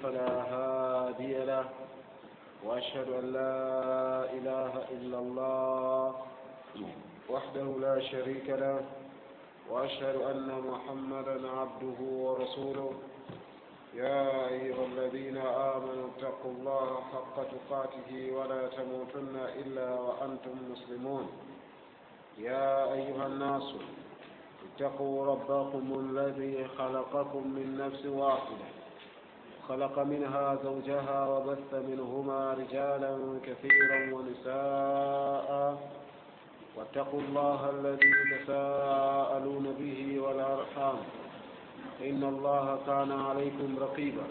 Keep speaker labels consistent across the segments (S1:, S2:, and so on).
S1: فلا هادي له وأشهد أن لا إله إلا الله وحده لا شريك له وأشهد أن محمدا عبده ورسوله يا أيها الذين آمنوا اتقوا الله حق تقاته ولا تموتن إلا وأنتم مسلمون يا أيها الناس اتقوا ربكم الذي خلقكم من نفس واحدة خلق منها زوجها وبث منهما رجالا كثيرا ونساء واتقوا الله الذي تساءلون به والأرحام إن الله كان عليكم رقيبا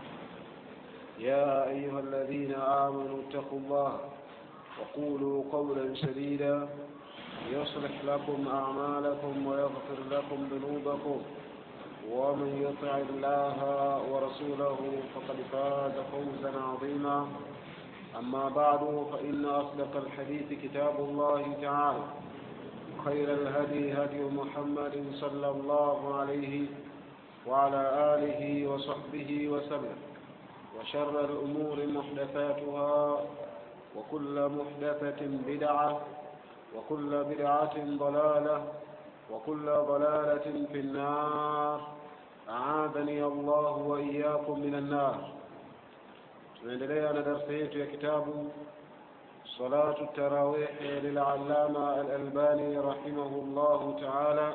S1: يا أيها الذين آمنوا اتقوا الله وقولوا قولا سديدا يصلح لكم أعمالكم ويغفر لكم ذنوبكم ومن يطع الله ورسوله فقد فاز فوزا عظيما أما بعد فإن أصدق الحديث كتاب الله تعالى خير الهدي هدي محمد صلى الله عليه وعلى آله وصحبه وسلم وشر الأمور محدثاتها وكل محدثة بدعة وكل بدعة ضلالة وكل ضلالة في النار أعاذني الله وإياكم من النار. tunaendelea na darasa yetu ya kitabu salatu التراويح للعلامة الألباني رحمه الله تعالى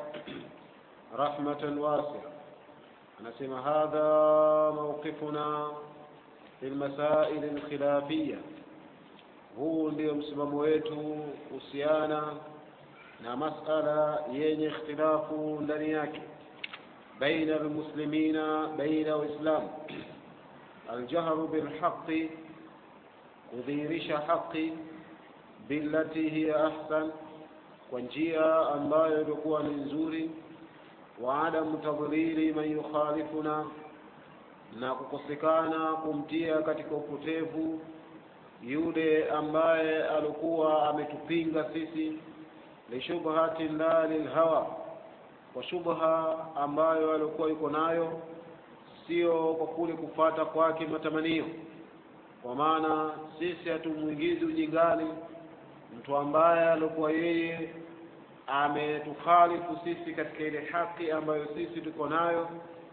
S1: رحمة واسعة. نسمع هذا موقفنا في المسائل الخلافية. huu ndio msimamo wetu kuhusiana na masala yenye ikhtilafu ndani yake baina almuslimina baina waislamu. aljahru bilhaqqi, kudhihirisha haki, billati hiya ahsan, kwa njia ambayo ilikuwa ni nzuri, wa adamu tadlili man yukhalifuna, na kukosekana kumtia katika upotevu yule ambaye alikuwa ametupinga sisi, lishubhati la lilhawa, kwa shubha ambayo alikuwa yuko nayo, sio kwa kule kufata kwake matamanio. Kwa maana sisi hatumuingizi ujingani mtu ambaye alikuwa yeye ametukhalifu sisi katika ile haki ambayo sisi tuko nayo,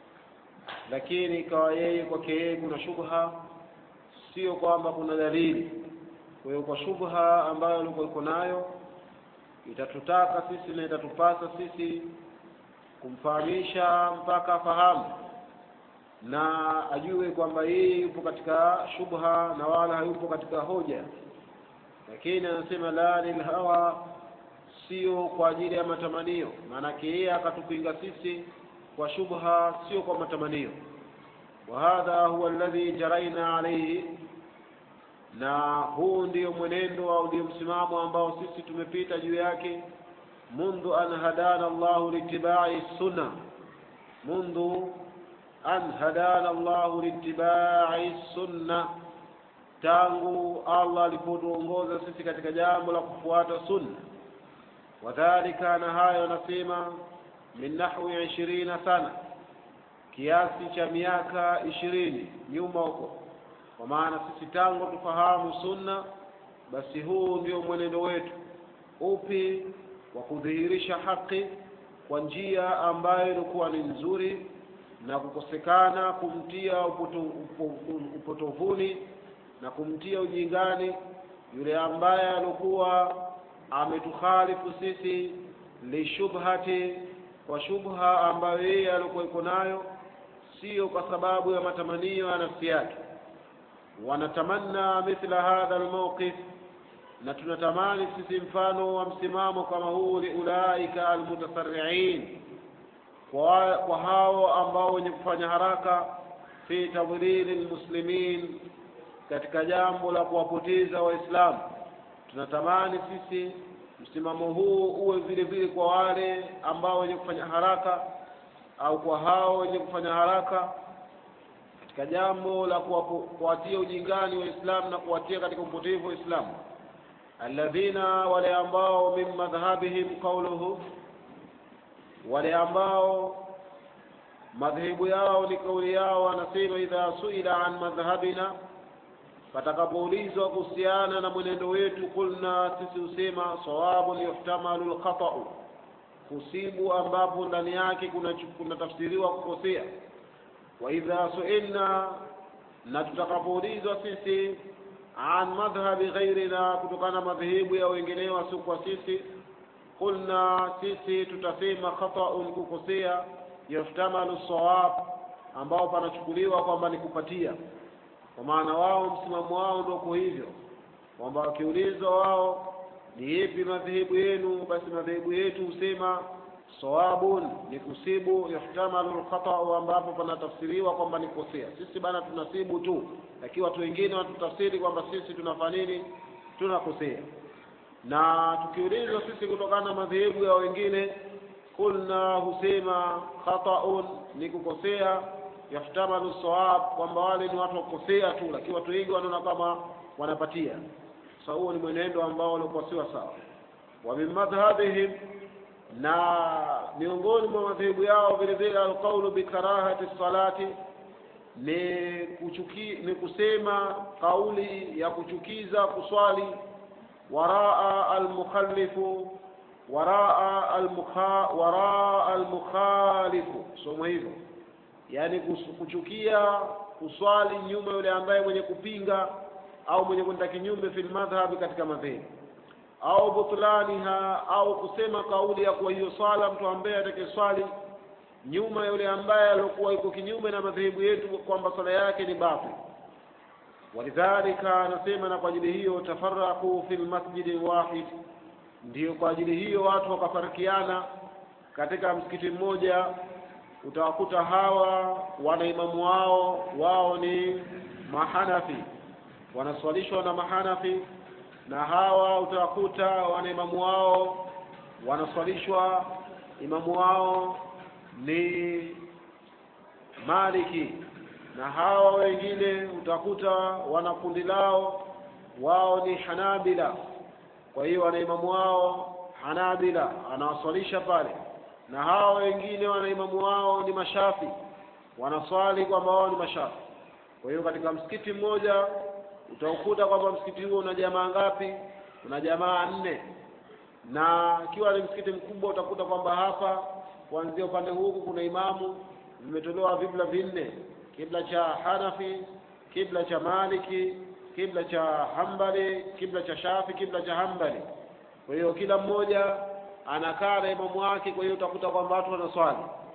S1: lakini ikawa yeye kwake yeye kuna shubha, sio kwamba kuna dalili. Kwa hiyo kwa shubha ambayo alikuwa yuko nayo itatutaka sisi na itatupasa sisi kumfahamisha mpaka afahamu na ajue kwamba yeye yupo katika shubha na wala hayupo katika hoja. Lakini anasema la lilhawa, sio kwa ajili ya matamanio, maana yeye akatupinga sisi kwa shubha, sio kwa matamanio. wa hadha huwa alladhi jaraina alayhi, na huu ndio mwenendo au ndio msimamo ambao sisi tumepita juu yake mundu an hadana Allahu littiba'i sunna, mundu an hadana Allahu littiba'i sunna, tangu Allah alipotuongoza sisi katika jambo la kufuata sunna. Wadhalika, na hayo nasema min nahwi 20 sana, kiasi cha miaka 20 nyuma huko. Kwa maana sisi tangu tufahamu sunna, basi huu ndio mwenendo wetu upi wa kudhihirisha haki kwa njia ambayo ilikuwa ni nzuri, na kukosekana kumtia upotovuni na kumtia ujingani yule ambaye alikuwa ametukhalifu sisi, lishubhati, kwa shubha ambayo yeye alikuwa yuko nayo, sio kwa sababu ya matamanio ya nafsi yake. Wanatamanna mithla hadha almawqif, na tunatamani sisi mfano wa msimamo kama huu, liulaika almutasarri'in, kwa hao ambao wenye kufanya haraka, fi tadlili almuslimin, katika jambo la kuwapoteza waislamu. Tunatamani sisi msimamo huu uwe vile vile kwa wale ambao wenye kufanya haraka, au kwa hao wenye kufanya haraka katika jambo la kuwatia ujingani waislamu na kuwatia katika upotevu wa Uislamu. alladhina, wale ambao min madhhabihim qawluhu, wale ambao madhehebu yao ni kauli yao, anasema idha suila an madhhabina, patakapoulizwa kuhusiana na mwenendo wetu, kulna, sisi husema sawabu yuhtamalu alkhata'u, kusibu ambapo ndani yake kuna tafsiriwa kukosea. Wa idha suilna, na tutakapoulizwa sisi an madhhabi ghairina, kutokana madhehebu ya wengineo si kwa sisi, kulna, sisi tutasema khata'un, kukosea, yuhtamalu sawab, ambao panachukuliwa kwamba ni kupatia. Kwa maana wao msimamo wao ndio kwa hivyo kwamba wakiulizwa wao ni ipi madhehebu yenu, basi madhehebu yetu husema sawabun, ni kusibu, yuhtamalu alkhata, ambapo panatafsiriwa kwamba ni kosea. Sisi bana tunasibu tu, lakini watu wengine watutafsiri kwamba sisi tunafanya nini, tunakosea. Na tukiulizwa sisi kutokana na madhehebu ya wengine, kulna, husema khata'un, ni kukosea, yuhtamalu sawab, kwamba wale ni watu wakosea tu, lakini watu wengi wanaona kama wanapatia. Sasa huo ni mwenendo ambao ulikosewa sawa. Wa min madhhabihim, na miongoni mwa madhehebu yao vile vile alqaulu bi karahati salati, ni kusema kauli ya kuchukiza kuswali waraa almukhallifu, waraa almukhalifu, somo hivyo, yani kuchukia kuswali nyuma yule ambaye mwenye kupinga au mwenye kwenda kinyume fil madhhabi, katika madhehebu, au butlaniha, au kusema kauli ya kwa hiyo swala mtu ambaye atakayeswali nyuma yule ambaye alikuwa yuko kinyume na madhehebu yetu kwamba swala yake ni batil. Walidhalika, anasema na kwa ajili hiyo, tafarraqu fil masjid wahid, ndio kwa ajili hiyo watu wakafarikiana katika msikiti mmoja. Utawakuta hawa wana imamu wao ni Mahanafi, wanaswalishwa na Mahanafi, na hawa utawakuta wana imamu wao wanaswalishwa, imamu wao ni Maliki, na hawa wengine utakuta wana kundi lao, wao ni Hanabila. Kwa hiyo wana imamu wao Hanabila, anawaswalisha pale, na hawa wengine wana imamu wao ni Mashafi, wanaswali kwamba wao ni Mashafi. Kwa hiyo katika msikiti mmoja utakuta kwamba msikiti huo una jamaa ngapi? Una jamaa 4. Na ikiwa ni msikiti mkubwa utakuta kwamba hapa kuanzia upande huku kuna imamu, vimetolewa vibla 4: kibla cha Hanafi, kibla cha Maliki, kibla cha Hanbali, kibla cha Shafi, kibla cha Hanbali. Kwa hiyo kila mmoja anakaa na imamu wake. Kwa hiyo utakuta kwamba watu wanaswali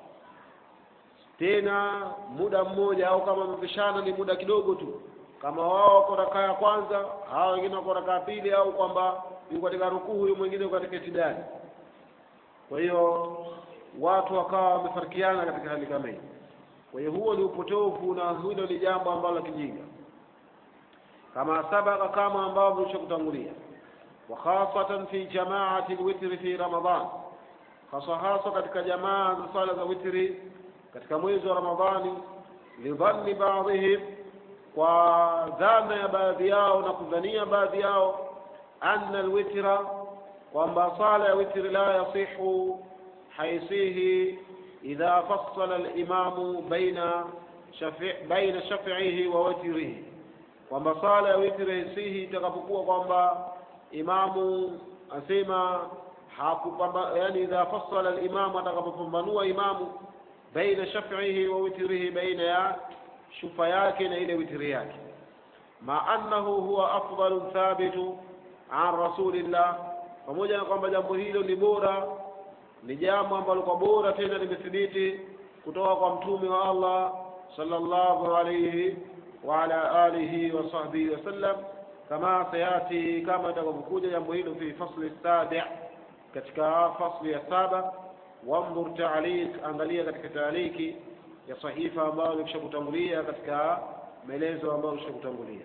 S1: tena muda mmoja, au kama mpishana ni muda kidogo tu, kama wao wako rakaa ya kwanza, hao wengine wako rakaa pili, au kwamba yuko katika rukuu, huyo mwingine yuko katika itidali. Kwa hiyo watu wakawa wamefarikiana katika hali kama hii. Kwa hiyo huo ni upotofu, na hilo ni jambo ambalo kijinga, kama sabaka, kama ambavyo tulishakutangulia. Wa khasatan fi jama'ati alwitr fi Ramadhan, hasa katika jamaa za sala za witri katika mwezi wa Ramadhani. Lidhanni ba'dihim, kwa dhana ya baadhi yao na kudhania baadhi yao, anna alwitra, kwamba sala ya witri la yasihu, haisihi idha fassala alimamu baina shafi'ihi wa witrihi, kwamba sala ya witri haisihi itakapokuwa kwamba imamu asema yani idha fassala alimamu, atakapopambanua imamu baina shafi'ihi wa witrihi, baina ya shufa yake na ile witri yake. Ma annahu huwa afdalu thabitu an rasulillah, pamoja na kwamba jambo hilo ni bora, ni jambo ambalo kwa bora tena limethibiti kutoka kwa mtume wa Allah sallallahu alayhi wa ala alihi wa sahbihi wasallam, kama sayati, kama itakavyokuja jambo hilo fi fasli sabi', katika fasli ya 7. Wanzur ta'liq, angalia katika ta'liqi ya sahifa ambayo ilishakutangulia katika maelezo ambayo ilishakutangulia.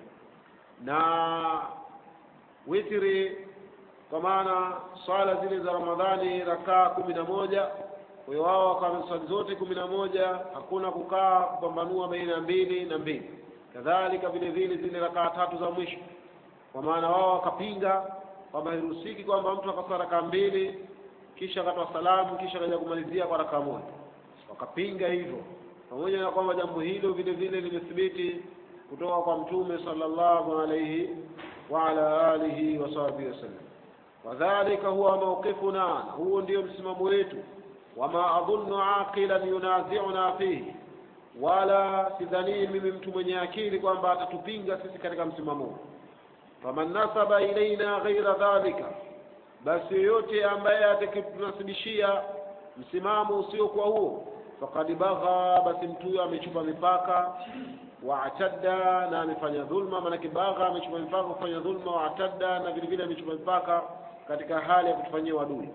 S1: Na witri, kwa maana swala zile za Ramadhani rakaa 11, kwa hiyo wao wakaswali zote 11, hakuna kukaa kupambanua baina 2 na 2. Kadhalika vile vile zile rakaa 3 za mwisho, kwa maana wao wakapinga kwamba hairuhusiki kwamba mtu akaswali rakaa 2 kisha akatoa salamu kisha akaja kumalizia kwa rakaa 1. Wakapinga hivyo, pamoja na kwamba jambo hilo vile vile limethibiti kutoka kwa mtume sallallahu alayhi wa ala alihi wa sahbihi wasallam. Wadhālika huwa mawqifuna, huo ndio msimamo wetu. Wama adhunnu aqilan yunazi'una fihi, wala sidhani mimi mtu mwenye akili kwamba atatupinga sisi katika msimamo huu. Faman nasaba ilaina ghaira dhalika, basi yote ambaye atakayetunasibishia msimamo usio kwa huo, faqad bagha, basi mtu amechupa mipaka, wa atadda, na amefanya dhulma. Maana kibagha amechupa mipaka kufanya dhulma, wa atadda, na vile vile amechupa mipaka katika hali ya kutufanyia wadui.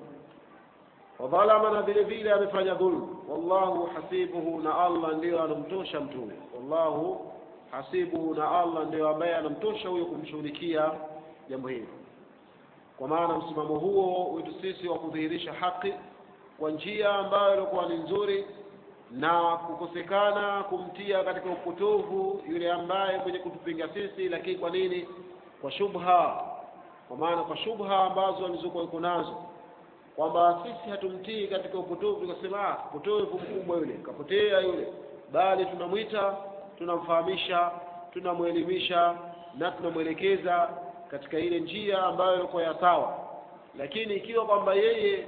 S1: Wa dhalama, na vile vile amefanya dhulma. Wallahu hasibuhu, na Allah ndio anamtosha mtu. Wallahu hasibuhu, na Allah ndio ambaye anamtosha huyo kumshughulikia jambo hilo. Kwa maana msimamo huo wetu sisi wa kudhihirisha haki kwa njia ambayo ilikuwa ni nzuri, na kukosekana kumtia katika upotovu yule ambaye mwenye kutupinga sisi. Lakini kwa nini? Kwa shubha. Kwa maana kwa shubha ambazo alizokuwa yuko nazo, kwamba sisi hatumtii katika upotovu, tukasema upotovu mkubwa yule, kapotea yule, bali tunamwita, tunamfahamisha, tunamuelimisha na tunamwelekeza katika ile njia ambayo ilikuwa ya sawa. Lakini ikiwa kwamba yeye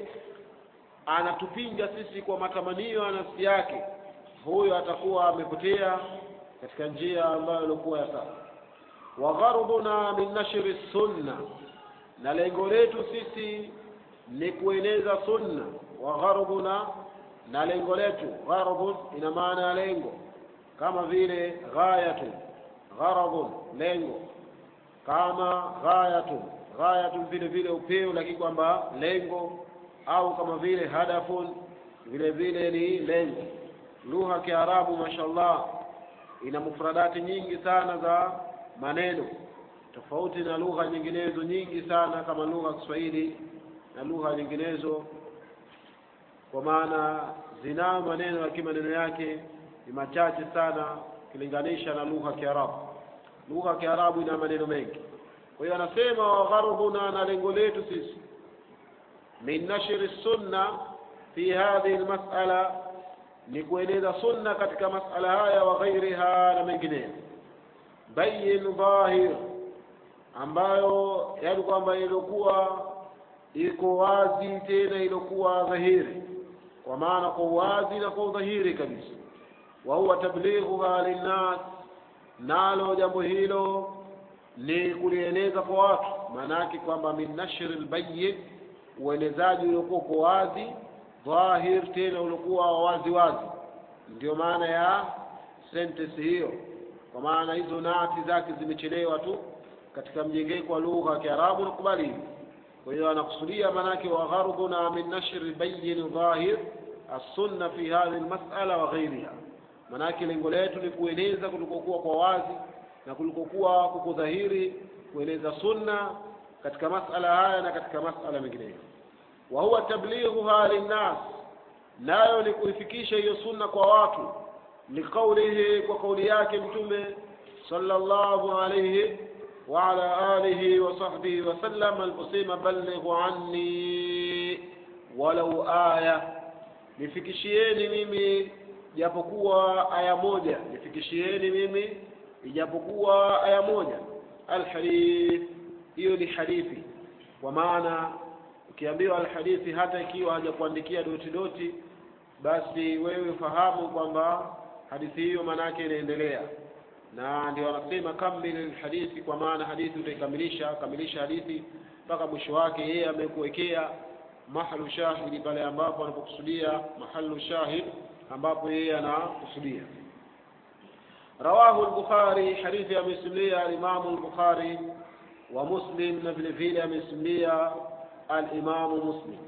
S1: anatupinga sisi kwa matamanio ya nafsi yake, huyo atakuwa amepotea katika njia ambayo ilikuwa ya sawa. Wa gharubuna min nashri sunna, na lengo letu sisi ni kueneza sunna. Wa gharubuna, na lengo letu, gharubun ina maana ya lengo, kama vile ghayatun, gharabun lengo, kama ghayatun vile vile upeo, lakini kwamba lengo, au kama vile hadafun vile vile ni lengo. Lugha ya Kiarabu mashallah ina mufradati nyingi sana za maneno, tofauti na lugha nyinginezo nyingi sana kama lugha ya Kiswahili na lugha nyinginezo, kwa maana zina maneno, lakini maneno yake ni machache sana kilinganisha na lugha ya Kiarabu. Lugha ya Kiarabu ina maneno mengi. Kwa hiyo anasema wa gharubuna, na lengo letu sisi min nashri sunna fi hadhihi almas'ala, ni kueneza sunna katika mas'ala haya, wa ghairiha, na mengineyo. Bayyin dhahir, ambayo yaani kwamba ilikuwa iko wazi, tena ilikuwa dhahiri, kwa maana kwa wazi na kwa dhahiri kabisa. Wa huwa tablighuha linnas, nalo jambo hilo ni kulieneza kwa watu. Maana yake kwamba min nashr albayyin, uelezaji uliokuwa kwa wazi, dhahir tena uliokuwa wazi wazi, ndio maana ya sentence hiyo. Kwa maana hizo nati zake zimechelewa tu katika mjengeko wa lugha ya Kiarabu na kubali. Kwa hiyo anakusudia maana yake wa gharubuna min nashr albayyin dhahir as-sunna fi hadhihi almas'ala wa ghayriha. Maana yake lengo letu ni kueneza kulikokuwa kwa wazi na kulikokuwa kuko dhahiri, kueleza sunna katika masala haya na katika masala mengineyo. Wa huwa tablighuha linnas, nayo ni kuifikisha hiyo sunna kwa watu. Liqaulihi, kwa kauli yake mtume sallallahu alayhi wa ala alihi wa sahbihi wa sallam aliposema, ballighu anni walau aya, nifikishieni mimi japokuwa aya moja, nifikishieni mimi ijapokuwa aya moja. Alhadith, hiyo ni hadithi. Kwa maana ukiambiwa alhadithi, hata ikiwa hajakuandikia doti, basi wewe fahamu kwamba hadithi hiyo maana yake inaendelea. Na ndio anasema kamil alhadithi, kwa maana hadithi kamilisha hadithi mpaka mwisho wake. Yeye amekuwekea mahalu shahidi pale ambapo anapokusudia mahalu shahid ambapo yeye anakusudia. Rawahu al-Bukhari, hadithi amesimulia al-Imam al-Bukhari, wa Muslim, na vile vile amesimulia al-Imam Muslim.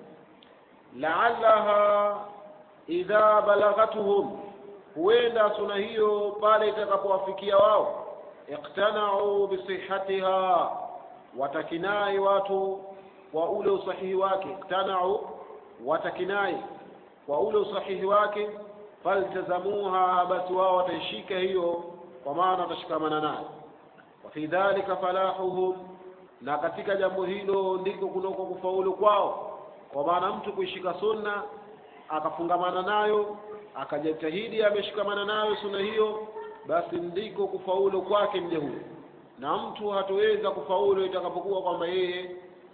S1: La'allaha idha balagatuhum, huenda sunna hiyo pale itakapowafikia wao, iqtana'u bi sihhatiha, watakinai watu kwa ule usahihi wake. Iqtana'u, watakinai kwa ule usahihi wake. Faltazamuha, basi wao wataishika hiyo, kwa maana watashikamana nayo. Wa fi dhalika falahuhum, na katika jambo hilo ndiko kunako kufaulu kwao. Kwa maana mtu kuishika sunna akafungamana nayo, akajitahidi ameshikamana nayo sunna hiyo, basi ndiko kufaulu kwake mja huyo. Na mtu hataweza kufaulu itakapokuwa kwamba yeye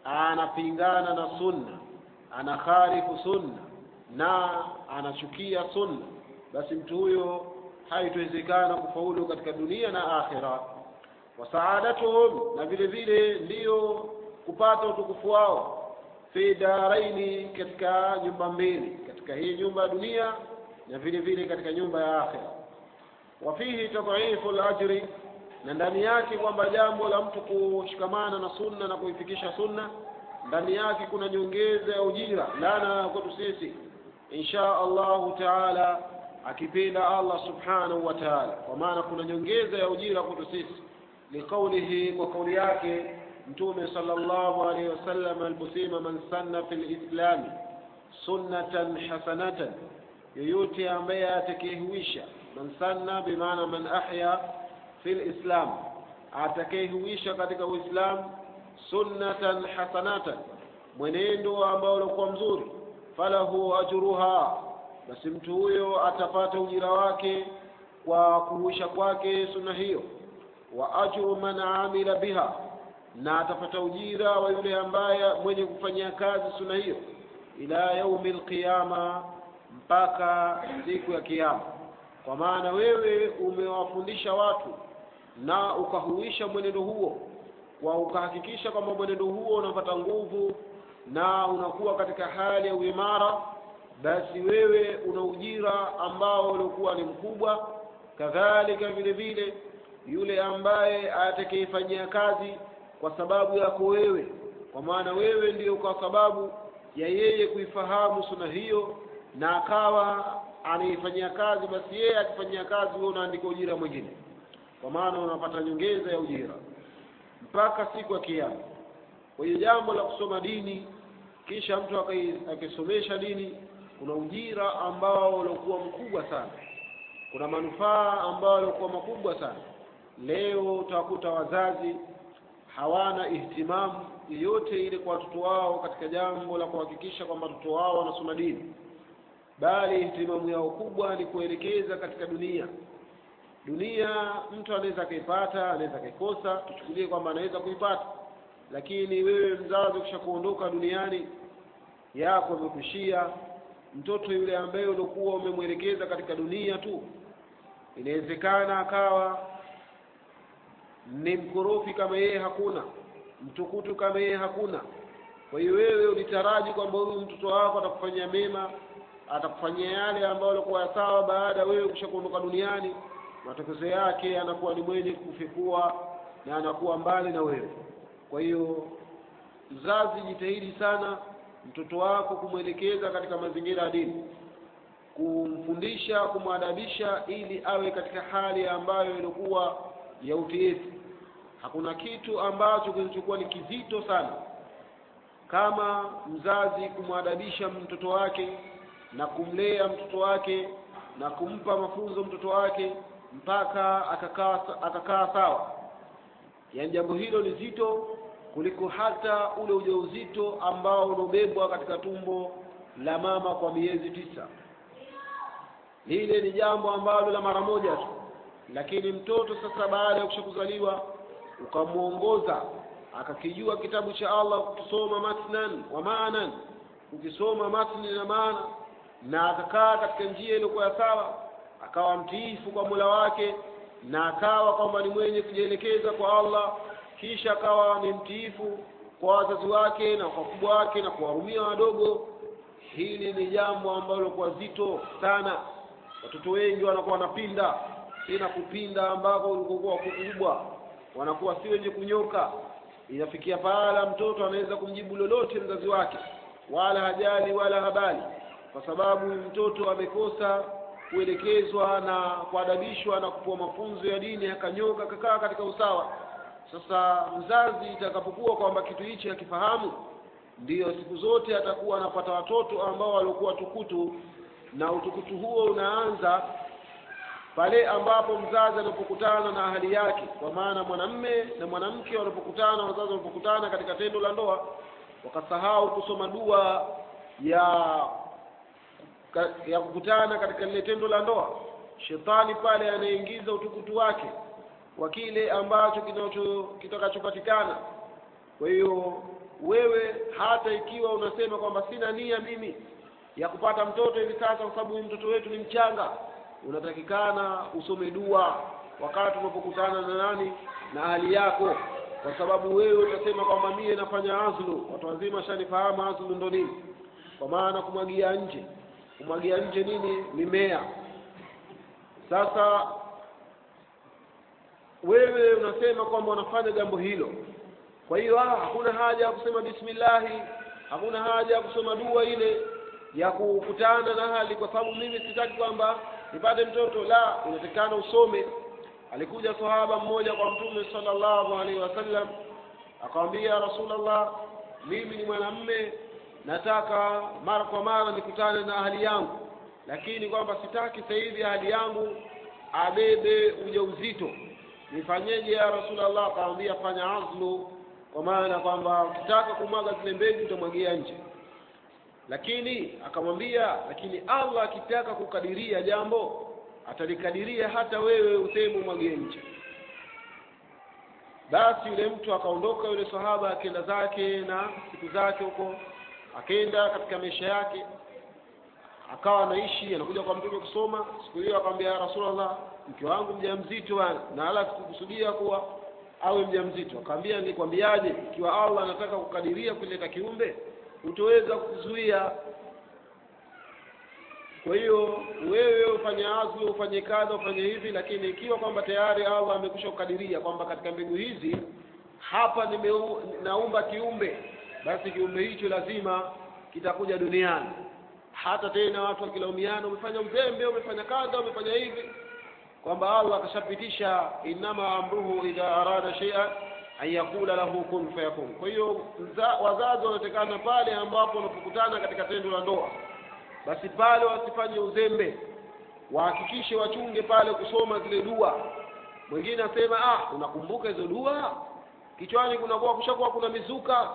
S1: anapingana na sunna, anakhalifu sunna na anachukia sunna, basi mtu huyo haitawezekana kufaulu katika dunia na akhira. Wa saadatuhum, na vile vile ndiyo kupata utukufu wao, fi daraini, katika nyumba mbili, katika hii nyumba ya dunia na vile vile katika nyumba ya akhira. Wa fihi tadhifu al-ajri, na ndani yake kwamba jambo la mtu kushikamana na sunna na kuifikisha sunna, ndani yake kuna nyongeza ya ujira lana kwetu sisi insha Allahu taala, akipenda Allah subhanahu wa taala. Kwa maana kuna nyongeza ya ujira kwetu sisi liqaulihi, kwa kauli yake Mtume sallallahu alayhi wasallam aliposema, man sanna fil islam sunnatan hasanatan, yoyote ambaye atakayehuisha, man sanna bimaana man ahya fil islam, atakayehuisha katika Uislamu, sunnatan hasanatan, mwenendo ambao ulikuwa mzuri, falahu ajruha, basi mtu huyo atapata ujira wake kwa kuhuisha kwake sunna hiyo. Wa ajru man amila biha, na atapata ujira wa yule ambaye mwenye kufanyia kazi sunna hiyo, ila yaumil qiyama, mpaka siku ya kiyama. Kwa maana wewe umewafundisha watu na ukahuisha mwenendo huo, kwa ukahakikisha kwamba mwenendo huo unapata nguvu na unakuwa katika hali ya uimara, basi wewe una ujira ambao ulikuwa ni mkubwa. Kadhalika vile vile yule ambaye atakayefanyia kazi kwa sababu yako wewe, kwa maana wewe ndiyo kwa sababu ya yeye kuifahamu sunna hiyo na akawa anaifanyia kazi, basi yeye akifanyia kazi wewe unaandika ujira mwingine, kwa maana unapata nyongeza ya ujira mpaka siku ya kiyama. Kwa hiyo jambo la kusoma dini kisha mtu akisomesha dini, kuna ujira ambao ulikuwa mkubwa sana, kuna manufaa ambao ulikuwa makubwa sana. Leo utakuta wazazi hawana ihtimamu yoyote ile kwa watoto wao katika jambo la kuhakikisha kwamba watoto wao wanasoma dini, bali ihtimamu yao kubwa ni kuelekeza katika dunia. Dunia mtu anaweza kuipata, anaweza kuikosa, tuchukulie kwamba anaweza kuipata, lakini wewe mzazi ukishakuondoka duniani yako imekushia. Mtoto yule ambaye ulikuwa umemwelekeza katika dunia tu, inawezekana akawa ni mkorofi kama yeye hakuna, mtukutu kama yeye hakuna. Kwa hiyo wewe ulitaraji kwamba huyu mtoto wako atakufanyia mema, atakufanyia yale ambayo yalikuwa sawa. Baada wewe ukishakuondoka duniani, matokeo yake anakuwa ni mwenye kufikua na anakuwa mbali na wewe. Kwa hiyo mzazi, jitahidi sana mtoto wako kumwelekeza katika mazingira ya dini, kumfundisha, kumwadabisha, ili awe katika hali ambayo ilikuwa ya utiifu. Hakuna kitu ambacho kilichokuwa ni kizito sana kama mzazi kumwadabisha mtoto wake na kumlea mtoto wake na kumpa mafunzo mtoto wake mpaka akakaa sawa. Yaani jambo hilo ni zito kuliko hata ule ujauzito ambao unobebwa katika tumbo la mama kwa miezi 9. Lile ni jambo ambalo la mara moja tu. Lakini mtoto sasa baada ya kushakuzaliwa, ukamuongoza akakijua kitabu cha Allah, kusoma matnan wa maanan, ukisoma matni na maana, na akakaa katika njia ile kwa sawa, akawa mtiifu kwa Mola wake, na akawa kwamba ni mwenye kujielekeza kwa Allah, kisha akawa ni mtiifu kwa wazazi wake na kwa wakubwa wake na kuwarumia wadogo. Hili ni jambo ambalo kwa zito sana. Watoto wengi wanakuwa wanapinda, tena kupinda ambako ulikokuwa kubwa, wanakuwa si wenye kunyoka. Inafikia pahala mtoto anaweza kumjibu lolote mzazi wake, wala hajali wala habari, kwa sababu mtoto amekosa kuelekezwa na kuadabishwa na kupewa mafunzo ya dini, akanyoka kakaa katika usawa. Sasa mzazi itakapokuwa kwamba kitu hichi hakifahamu, ndiyo siku zote atakuwa anapata watoto ambao walikuwa tukutu, na utukutu huo unaanza pale ambapo mzazi anapokutana na ahali yake. Kwa maana mwanamume na mwanamke wanapokutana, wazazi wanapokutana katika tendo la ndoa, wakasahau kusoma dua ya ya kukutana katika lile tendo la ndoa, shetani pale anaingiza utukutu wake kwa kile ambacho kitakachopatikana. Kwa hiyo wewe hata ikiwa unasema kwamba sina nia mimi ya kupata mtoto hivi sasa kwa sababu mtoto wetu ni mchanga, unatakikana usome dua wakati unapokutana na nani, na hali yako, kwa sababu wewe utasema kwamba mimi nafanya azlu. Watu wazima shanifahamu azlu ndo nini, kwa maana kumwagia nje nini, mimea. Sasa wewe unasema kwamba unafanya jambo hilo, kwa hiyo hakuna haja ya kusema bismillah, hakuna haja ya kusoma dua ile ya kukutana na hali, kwa sababu mimi sitaki kwamba nipate mtoto. La, unatakana usome. Alikuja sahaba mmoja kwa Mtume sallallahu alaihi wasallam akamwambia, Rasulullah, mimi ni mwanamume, nataka mara kwa mara nikutane na ahli yangu, lakini kwamba sitaki sasa hivi ahli yangu abebe ujauzito, nifanyeje ya Rasulullah? Akamwambia, fanya azlu, kwa maana kwamba ukitaka kumwaga zile mbegu utamwagia nje. Lakini akamwambia, lakini Allah akitaka kukadiria jambo atalikadiria hata wewe useme umwagie nje. Basi yule mtu akaondoka, yule sahaba akaenda zake na siku zake huko, akaenda katika maisha yake, akawa anaishi, anakuja kwa Mtume kusoma. Siku hiyo akamwambia, Rasulullah, mke wangu mjamzito bwana, na ala sikukusudia kuwa awe mjamzito. Akamwambia, nilikwambiaje, ikiwa Allah anataka kukadiria kuleta kiumbe utaweza kuzuia. Kwa hiyo wewe ufanye azlu, ufanye kadha, ufanye hivi, lakini ikiwa kwamba tayari Allah amekwisha kukadiria kwamba katika mbegu hizi hapa naumba kiumbe, basi kiumbe hicho lazima kitakuja duniani. Hata tena watu wakilaumiana, umefanya uzembe, umefanya kadha, umefanya hivi, kwamba Allah akashapitisha inama amruhu idha arada shay'an an yakula lahu kun fayakun. Kwa hiyo wazazi wanatakana pale ambapo wanapokutana katika tendo la ndoa, basi pale wasifanye uzembe, wahakikishe wachunge pale kusoma zile dua. Mwingine asema, unakumbuka hizo dua? Kichwani kushakuwa kuna mizuka,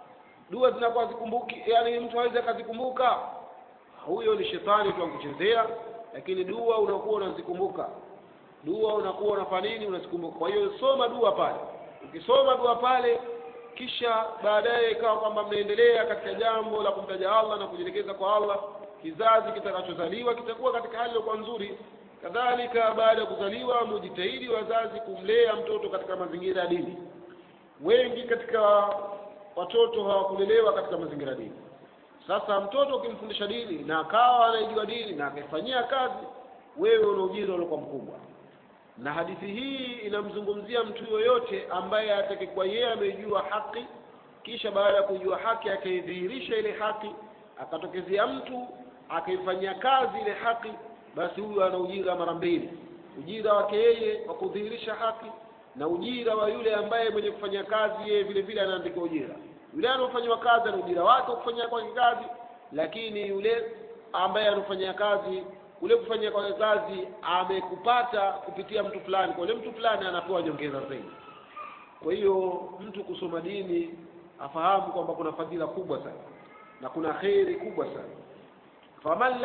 S1: dua zinakuwa zikumbuki, yani mtu hawezi akazikumbuka. Huyo ni shetani tu ankuchezea, lakini dua unakuwa unazikumbuka, dua unakuwa unafanya nini, unazikumbuka. Kwa hiyo soma dua pale. Ukisoma dua pale, kisha baadaye ikawa kwamba mnaendelea katika jambo la kumtaja Allah na kujielekeza kwa Allah, kizazi kitakachozaliwa kitakuwa katika hali iliyokuwa nzuri. Kadhalika baada ya kuzaliwa, mujitahidi wazazi kumlea mtoto katika mazingira ya dini. Wengi katika watoto hawakulelewa katika mazingira ya dini. Sasa mtoto ukimfundisha dini na akawa anaijua dini na akaifanyia kazi, wewe una ujira uliokuwa mkubwa. Na hadithi hii inamzungumzia mtu yoyote ambaye atakayekuwa yeye amejua haki, kisha baada ya kujua haki akaidhihirisha ile haki, akatokezea mtu akaifanyia kazi ile haki, basi huyu ana ujira mara mbili. Ujira wake yeye wa kudhihirisha haki, na ujira wa yule ambaye mwenye kufanya kazi yeye vile vile anaandika ujira. Yule anofanywa kazi ana ujira wake kufanya kwa kazi, lakini yule ambaye anofanya kazi, ule kufanya kwa kazi amekupata kupitia mtu fulani, kwa yule mtu fulani anapewa nyongeza zaidi. Kwa hiyo mtu kusoma dini afahamu kwamba kuna fadhila kubwa sana na kuna khairi kubwa sana. faman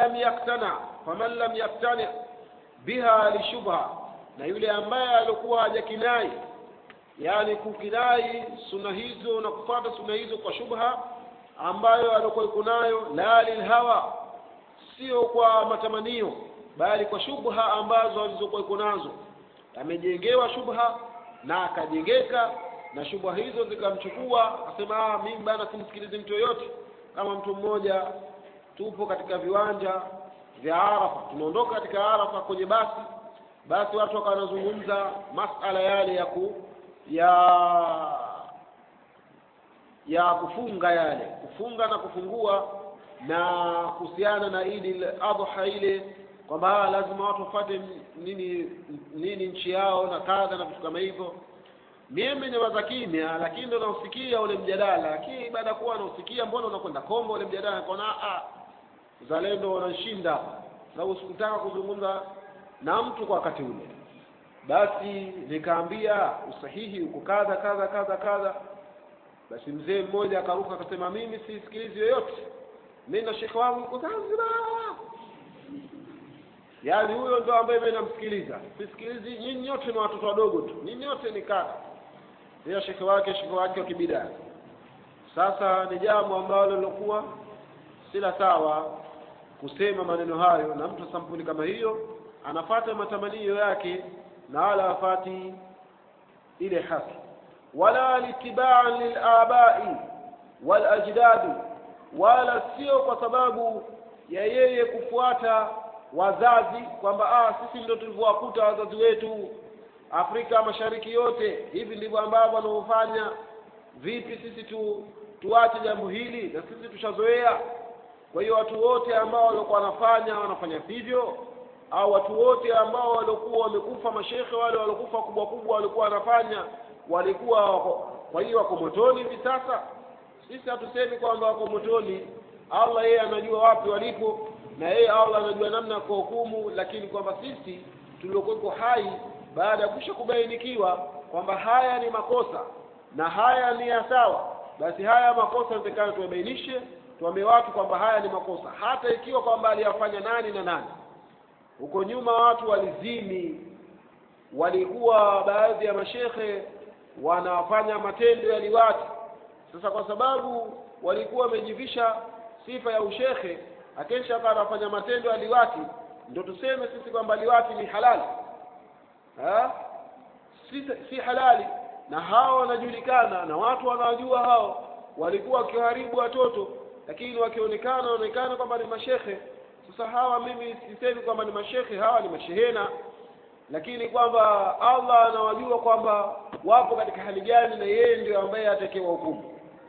S1: lam yaktani biha li shubha, na yule ambaye alikuwa hajakinai, yani kukinai sunna hizo na kufuata sunna hizo kwa shubha ambayo alikuwa yuko nayo, la lil hawa, sio kwa matamanio, bali kwa shubha ambazo alizokuwa yuko nazo. Amejengewa shubha na akajengeka na shubha hizo zikamchukua, akasema mimi bana simsikilize mtu yoyote. Kama mtu mmoja, tupo katika viwanja vya Arafa, tunaondoka katika Arafa kwenye basi watu wakanazungumza masala yale ya kufunga na kufungua, na kuhusiana na Eid al-Adha ile, kwamba lazima watu wafuate nini nchi yao na kadha na vitu kama hivyo. Mimi ni wazakimia, lakini ndo nausikia ule mjadala. Lakini baada ya kuwa nausikia, mbona unakwenda kombo ule mjadala, kwa uzalendo wanashinda, sababu sikutaka kuzungumza na mtu kwa wakati ule. Basi nikaambia usahihi uko kadha. Basi mzee mmoja akaruka akasema, mimi sisikilizi yoyote, mimi na shekhi wangu uko Zanzibar, yani huyo ndo ambaye mimi namsikiliza. Sisikilizi nyinyi nyote ni watoto wadogo tu, nyinyi nyote ni kaka ya shekhe wake wa kibida. Sasa ni jambo ambalo lilokuwa sila sawa kusema maneno hayo, na mtu sampuli kama hiyo anafata matamanio yake na wala afati ile haki, wala litibaan lilabai wal ajdadi, wala sio kwa sababu ya yeye kufuata wazazi kwamba sisi ndio tulivyowakuta wazazi wetu Afrika Mashariki yote hivi ndivyo ambavyo wanaofanya, vipi sisi tuache jambo hili na sisi tushazoea. Kwa hiyo watu wote ambao walikuwa wanafanya hivyo, au watu wote ambao walikuwa wamekufa, mashekhe wale walikufa kubwa walikuwa wanafanya, walikuwa kwa hiyo wako motoni hivi sasa. Sisi hatusemi kwamba wako motoni, Allah yeye anajua wapi walipo na yeye Allah anajua namna kwa hukumu, lakini kwamba sisi tuliokuwa hai baada ya kubainikiwa kwamba haya ni makosa na haya ni ya sawa, basi haya makosa nitakana tuwabainishe, tuambie watu kwamba haya ni makosa, hata ikiwa kwamba aliyafanya nani na nani. Huko nyuma watu walizini, walikuwa baadhi ya mashekhe wanafanya matendo ya liwati. Sasa kwa sababu walikuwa wamejivisha sifa ya ushekhe, akesha akafanya matendo ya liwati, ndio tuseme sisi kwamba liwati ni halali? Si halali, na hao wanajulikana na watu wanajua. Hao walikuwa wakiharibu watoto, lakini wakionekana kwamba ni mashekhe. Sasa hawa mimi sisemi kwamba ni mashekhe, hawa ni mashehena, lakini kwamba Allah anawajua kwamba wapo katika hali gani, na yeye ndio ambaye atakewa hukumu.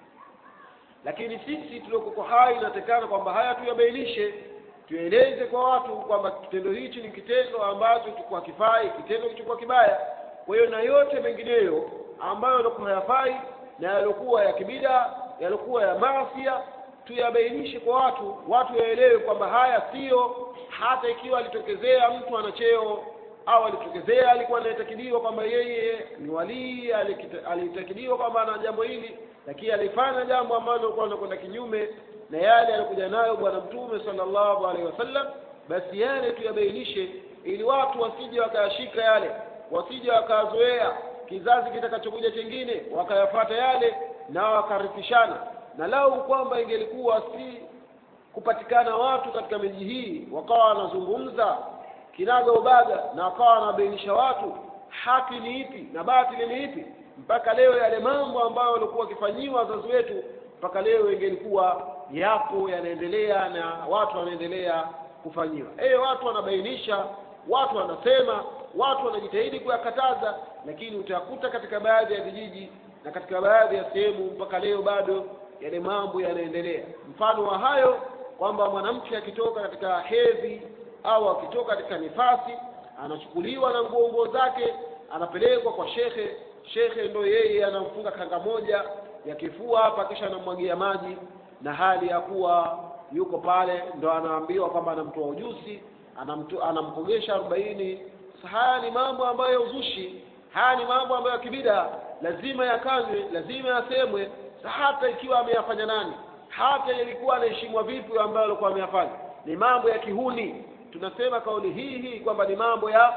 S1: Lakini sisi tuliokuwa hai inatakana kwamba haya tuyabainishe, tueleze kwa watu kwamba kitendo hichi ni kitendo ambacho kilikuwa kifai, kitendo kilikuwa kibaya. Kwa hiyo na yote mengineyo ambayo yalikuwa hayafai na yalikuwa ya kibida, yalikuwa ya maasiya, tuyabainishe kwa watu waelewe kwamba haya sio. Hata ikiwa alitokezea mtu ana cheo, au alitokezea alikuwa anatakiliwa kwamba yeye ni wali, alitakiliwa kwamba ana jambo hili, lakini alifanya jambo ambalo lilikuwa linakwenda kinyume na yale alikuja nayo bwana Mtume sallallahu alaihi wasallam, basi yale tuyabainishe, ili watu wasije wakayashika yale, wasije wakazoea kizazi kitakachokuja kingine wakayafuata yale na wakarifishana. Na lau kwamba ingelikuwa si kupatikana watu katika miji hii wakawa wanazungumza kinaga ubaga na wakawa wanabainisha watu haki ni ipi na batili ni ipi, mpaka leo yale mambo ambayo walikuwa wakifanyiwa wazazi wetu mpaka leo ingelikuwa yapo yanaendelea na watu wanaendelea kufanyiwa. Watu wanabainisha, watu wanasema, watu wanajitahidi kuyakataza, lakini utakuta katika baadhi ya vijiji na katika baadhi ya sehemu mpaka leo bado yale mambo yanaendelea. Mfano wa hayo kwamba mwanamke akitoka katika hedhi au akitoka katika nifasi, anachukuliwa na nguo zake, anapelekwa kwa shekhe. Shekhe ndio yeye anamfunga kanga moja ya kifua hapa, kisha anamwagia maji, na hali ya kuwa yuko pale, ndio anaambiwa kwamba anamtoa ujuzi, anamkogesha 40. Haya ni mambo ambayo uzushi, haya ni mambo ambayo kibida, lazima yakanywe, lazima yasemwe, hata ikiwa ameyafanya nani, hata ilikuwa anaheshimwa vipi ambayo alikuwa ameyafanya. Ni mambo ya kihuni. Tunasema kauli hii kwamba ni mambo ya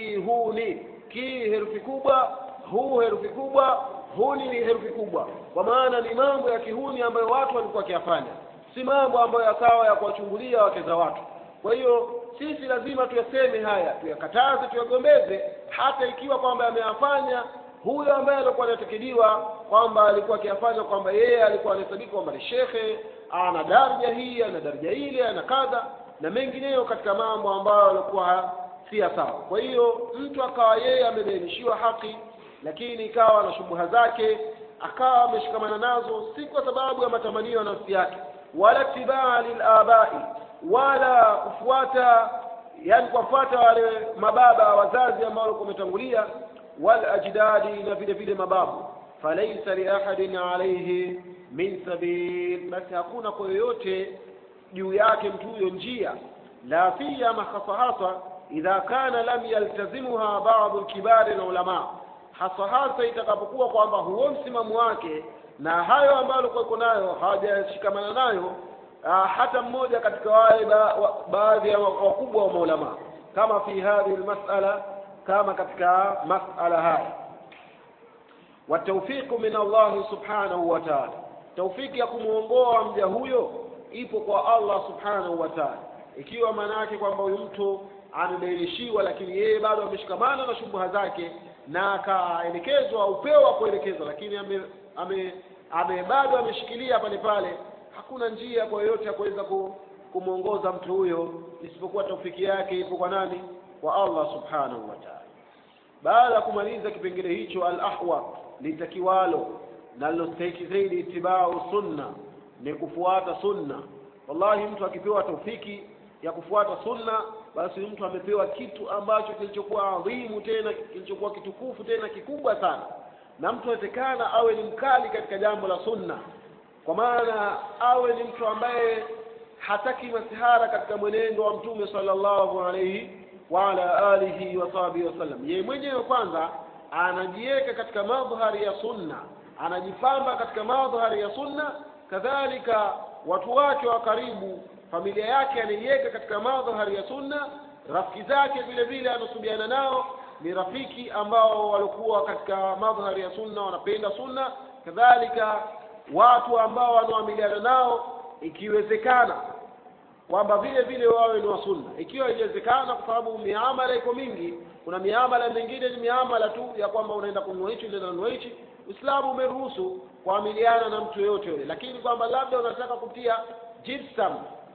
S1: kihuni. Herufi kubwa, herufi kubwa, huni ni herufi kubwa, kwa maana ni mambo ya kihuni ambayo watu walikuwa wakiyafanya, si mambo ambayo yakawa ya kuwachungulia wake za watu. Kwa hiyo sisi lazima tuyaseme haya, tuyakataze, tuyagombeze, hata ikiwa kwamba ameyafanya huyo ambaye alikuwa anatakiliwa kwamba alikuwa akiyafanya, kwamba yeye alikuwa anahesabika kwamba ni shekhe, ana daraja hii, ana daraja ile, ana kadha na mengineyo katika mambo ambayo alikuwa si sawa. Kwa hiyo mtu akawa yeye amebainishiwa haki, lakini ikawa na shubuha zake, akawa ameshikamana nazo, si kwa sababu ya matamanio ya nafsi yake, wala tibaa lilabai, wala kufuata, yani kufuata wale mababa wazazi ambao walikuwa wametangulia, wal ajdadi, na vile vile mababu. Falaysa li ahadin alayhi min sabil, basi hakuna kwa yoyote juu yake mtu huyo njia, la fiya mahasahasa idha kana lam yaltazimuha ba'd al-kibar al-ulama, hasa itakapokuwa kwamba huo msimamo wake na hayo ambayo alikuwa nayo hawajashikamana nayo hata mmoja katika wale baadhi ya wakubwa wa maulama. kama fi hadhihi almas'ala, kama katika mas'ala haya. Wa tawfiqu min Allah subhanahu wa ta'ala, tawfiki ya kumuongoa mja huyo ipo kwa Allah subhanahu wa ta'ala. Ikiwa maana yake kwamba huyu mtu amebainishiwa, lakini yeye bado ameshikamana na shubha zake na akaelekezwa upewa kuelekezwa, lakini bado ameshikilia pale pale, hakuna njia kwa yoyote ya kuweza kumuongoza mtu huyo isipokuwa tawfiki yake ipo kwa nani? Kwa Allah subhanahu wa ta'ala. Baada ya kumaliza kipengele hicho, al-ahwa litakiwalo nalostahiki zaidi itibau sunna, ni kufuata sunna. Wallahi mtu akipewa tawfiki ya kufuata sunna, basi mtu amepewa kitu ambacho kilichokuwa adhimu, tena kilichokuwa kitukufu, tena kikubwa sana. Na mtu atakana awe ni mkali katika jambo la sunna, kwa maana awe ni mtu ambaye hataki masihara katika mwenendo wa Mtume sallallahu alayhi wa ala alihi wa sahbihi wasallam. Yeye mwenyewe kwanza anajiweka katika madhari ya sunna, anajipamba katika madhari ya sunna, kadhalika watu wake wa karibu, familia yake anaiweka katika madhari ya sunna, rafiki zake vile vile anasubiana nao ni rafiki ambao walikuwa katika madhari ya sunna, wanapenda sunna, kadhalika watu ambao wanaoamiliana nao ikiwezekana kwamba vile vile wawe ni wa sunna. Ikiwa haiwezekana, kwa sababu miamala iko mingi, kuna miamala mingine ni miamala tu ya kwamba unaenda kununua hichi, unaenda kununua hichi, Uislamu umeruhusu kuamiliana na mtu yote yule. Lakini kwamba labda unataka kutia gypsum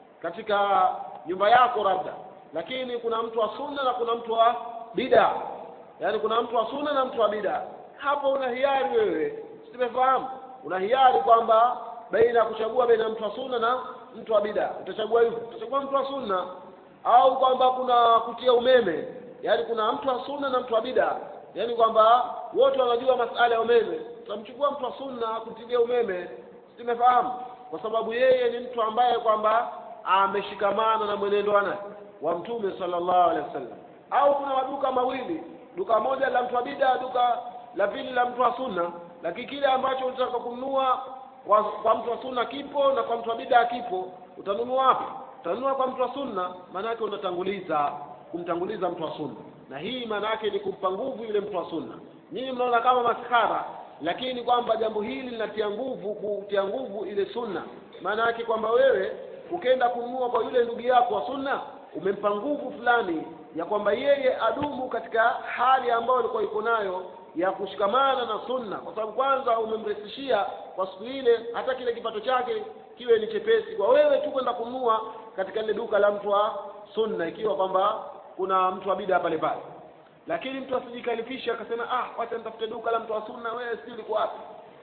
S1: katika nyumba yako labda, lakini kuna mtu wa sunna na kuna mtu wa bid'a, yani kuna mtu wa sunna na mtu wa bid'a, hapo una hiari wewe, simefahamu, una hiari kwamba baina ya kuchagua baina mtu wa sunna na mtu wa bid'a, utachagua hivyo, utachagua mtu wa sunna. Au kwamba kuna kutia umeme, yani kuna mtu wa sunna na mtu wa bid'a, yani kwamba wote wanajua masuala ya umeme, utamchukua mtu wa sunna kutilia umeme, simefahamu, kwa sababu yeye ni mtu ambaye kwamba ameshikamana na mwenendo wa Mtume sallallahu alaihi wasallam. Au kuna maduka mawili, duka moja la mtu wa bid'a, duka la pili la mtu wa sunna, lakini kile ambacho unataka kununua kwa mtu wa sunna kipo na kwa mtu wa bid'a kipo, utanunua wapi? Utanunua kwa mtu wa sunna, maana yake kumtanguliza mtu wa sunna, na hii maana yake ni kumpa nguvu yule mtu wa sunna. Nyinyi mnaona kama maskhara, lakini kwamba jambo hili linatia nguvu ile sunna. Maana yake kwamba wewe ukienda kununua kwa yule ndugu yako wa sunna, umempa nguvu fulani ya kwamba yeye adumu katika hali ambayo alikuwa iko nayo ya kushikamana na sunna, kwa sababu kwanza umemrahisishia kwa siku ile, hata kile kipato chake kiwe ni chepesi kwa wewe tu kwenda kununua katika ile duka la mtu wa sunna, ikiwa kwamba kuna mtu wa bid'a pale pale. Lakini mtu asijikalifisha akasema wacha nitafute duka la mtu wa sunna, wewe si uliko wapi?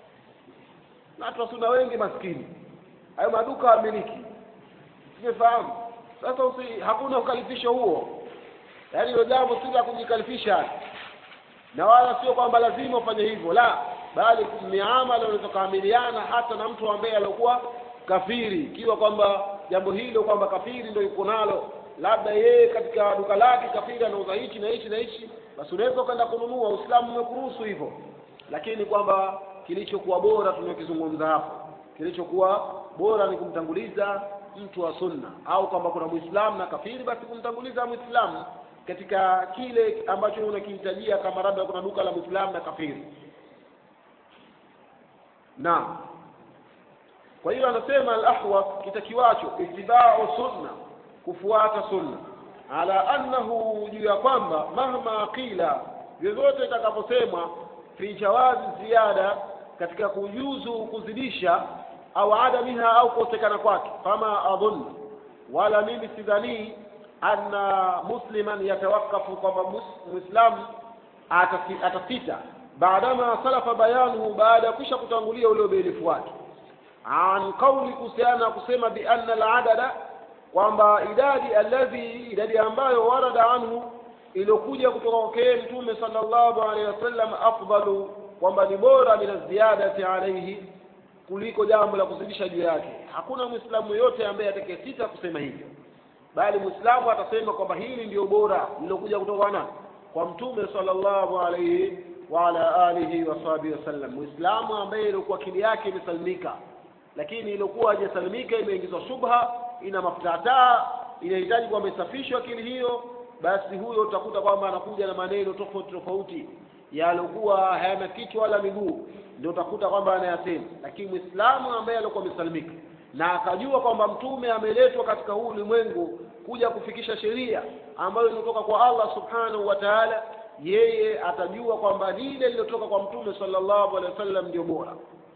S1: Na watu wa sunna wengi maskini, hayo maduka wamiliki, sifahamu. Sasa hakuna ukalifisho huo, yaani hilo jambo si la kujikalifisha, na wala sio kwamba lazima ufanye hivyo, la, bali miamala unazokamiliana hata na mtu ambaye alikuwa kafiri, ikiwa kwamba jambo hilo kwamba kafiri ndio yuko nalo, labda yeye katika duka lake kafiri anauza hichi na hichi na hichi, basi unaweza kwenda kununua, Uislamu umekuruhusu hivyo. Lakini kwamba kilichokuwa bora tunakizungumza hapo, kilichokuwa bora ni kumtanguliza mtu wa sunna, au kama kuna Muislamu na kafiri, basi kumtanguliza Muislamu katika kile ambacho unakihitajia, kama labda kuna duka la Muislamu na kafiri. Naam. Kwa hiyo anasema al-ahwa, kitakiwacho itibau sunna, kufuata sunna, ala annahu, juu ya kwamba mahma qila, vyovyote itakaposemwa, fi jawazi ziada, katika kujuzu kuzidisha, au adamiha, au kukosekana kwake, kama adhun, wala mimi sidhani anna musliman yatawakafu, kwamba muislamu atasita baadama salafa bayanuhu, baada ya kisha kutangulia ule ubelifu wake, an qawli, kuhusiana kusema bi anna al-adada, kwamba idadi ambayo warada anhu, iliyokuja kutoka kwake Mtume sallallahu alaihi wasallam, afdalu, kwamba ni bora min ziyadati alayhi, kuliko jambo la kuzidisha juu yake. Hakuna muislamu yote ambaye atakayesita kusema hivyo, bali muislamu atasema kwamba hili ndio bora lilokuja kutoka kwa Mtume sallallahu alaihi wa ala alihi wa sahbihi wasallam. Muislamu ambaye ilikuwa akili yake imesalimika, lakini ilikuwa hajasalimika, imeingizwa shubha, ina mafuta, inahitaji kwamba isafishwe akili hiyo, basi huyo utakuta kwamba anakuja na maneno tofauti tofauti yaliokuwa hayana kichwa wala miguu, ndio utakuta kwamba anayasema. Lakini Muislamu ambaye alikuwa amesalimika na akajua kwamba mtume ameletwa katika huu ulimwengu kuja kufikisha sheria ambayo inatoka kwa Allah subhanahu wa ta'ala, yeye atajua kwamba lile lilotoka kwa mtume sallallahu alaihi wasallam ndio bora.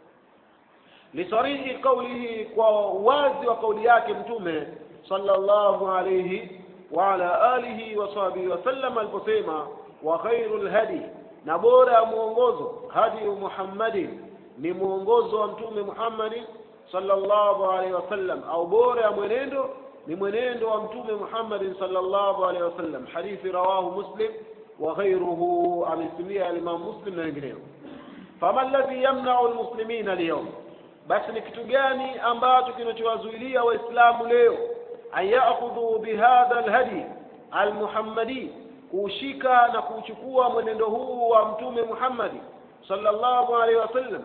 S1: Lisarihi qawlihi, kwa wazi wa kauli yake mtume sallallahu alayhi wa ala alihi wa sahbihi wasallam aliposema, wa khairul hadi, na bora ya muongozo, hadi Muhammadin, ni muongozo wa mtume Muhammad sallallahu alayhi wasallam, au bora ya mwenendo ni mwenendo wa mtume Muhammad sallallahu alayhi wasallam. Hadithi rawahu Muslim wa ghayruhu, amesimia al-Imam Muslim na wengineo. Fama alladhi yamna'u al-muslimina al-yawm, basi ni kitu gani ambacho kinachowazuilia waislamu leo ayakhudhu bihadha alhadi almuhammadi, kushika na mwenendo huu wa mtume Muhammad sallallahu alaihi wasallam,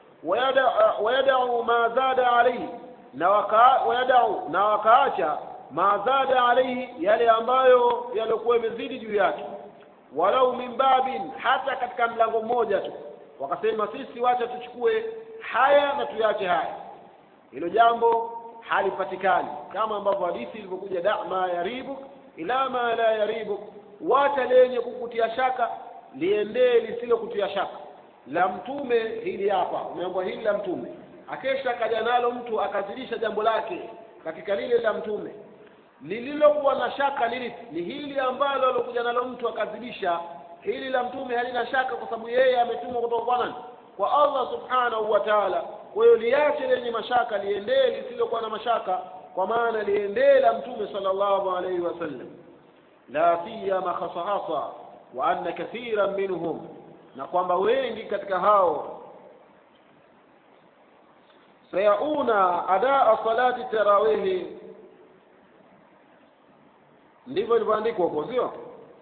S1: wayadau ma zada alayhi, na wakaacha ma zada alayhi, yale ambayo yalikuwa yamezidi juu yake, walau min babin, hata katika mlango mmoja tu, wakasema sisi wacha tuchukue haya na tuyache haya. Hilo jambo halipatikani, kama ambavyo hadithi ilivyokuja, da ma yaribu ila ma la yaribu, wacha lenye kukutia shaka liendee lisilo kutia shaka. La mtume hili hapa, umeambiwa hili la mtume, akesha kaja nalo mtu akazidisha jambo lake katika lile la mtume, lililokuwa na shaka ni hili ambalo alokuja nalo mtu akazidisha. Hili la mtume halina shaka, kwa sababu yeye ametumwa kutoka kwa nani? Kwa Allah subhanahu wa ta'ala. Kwa hiyo liache lenye mashaka liendee lisilokuwa na mashaka, kwa maana liendee la mtume sallallahu alayhi wasallam. La siyama khasahasa wa anna kathiran minhum, na kwamba wengi katika hao sayauna adaa salati tarawih, ndivyo ilivyoandikwa huko, sio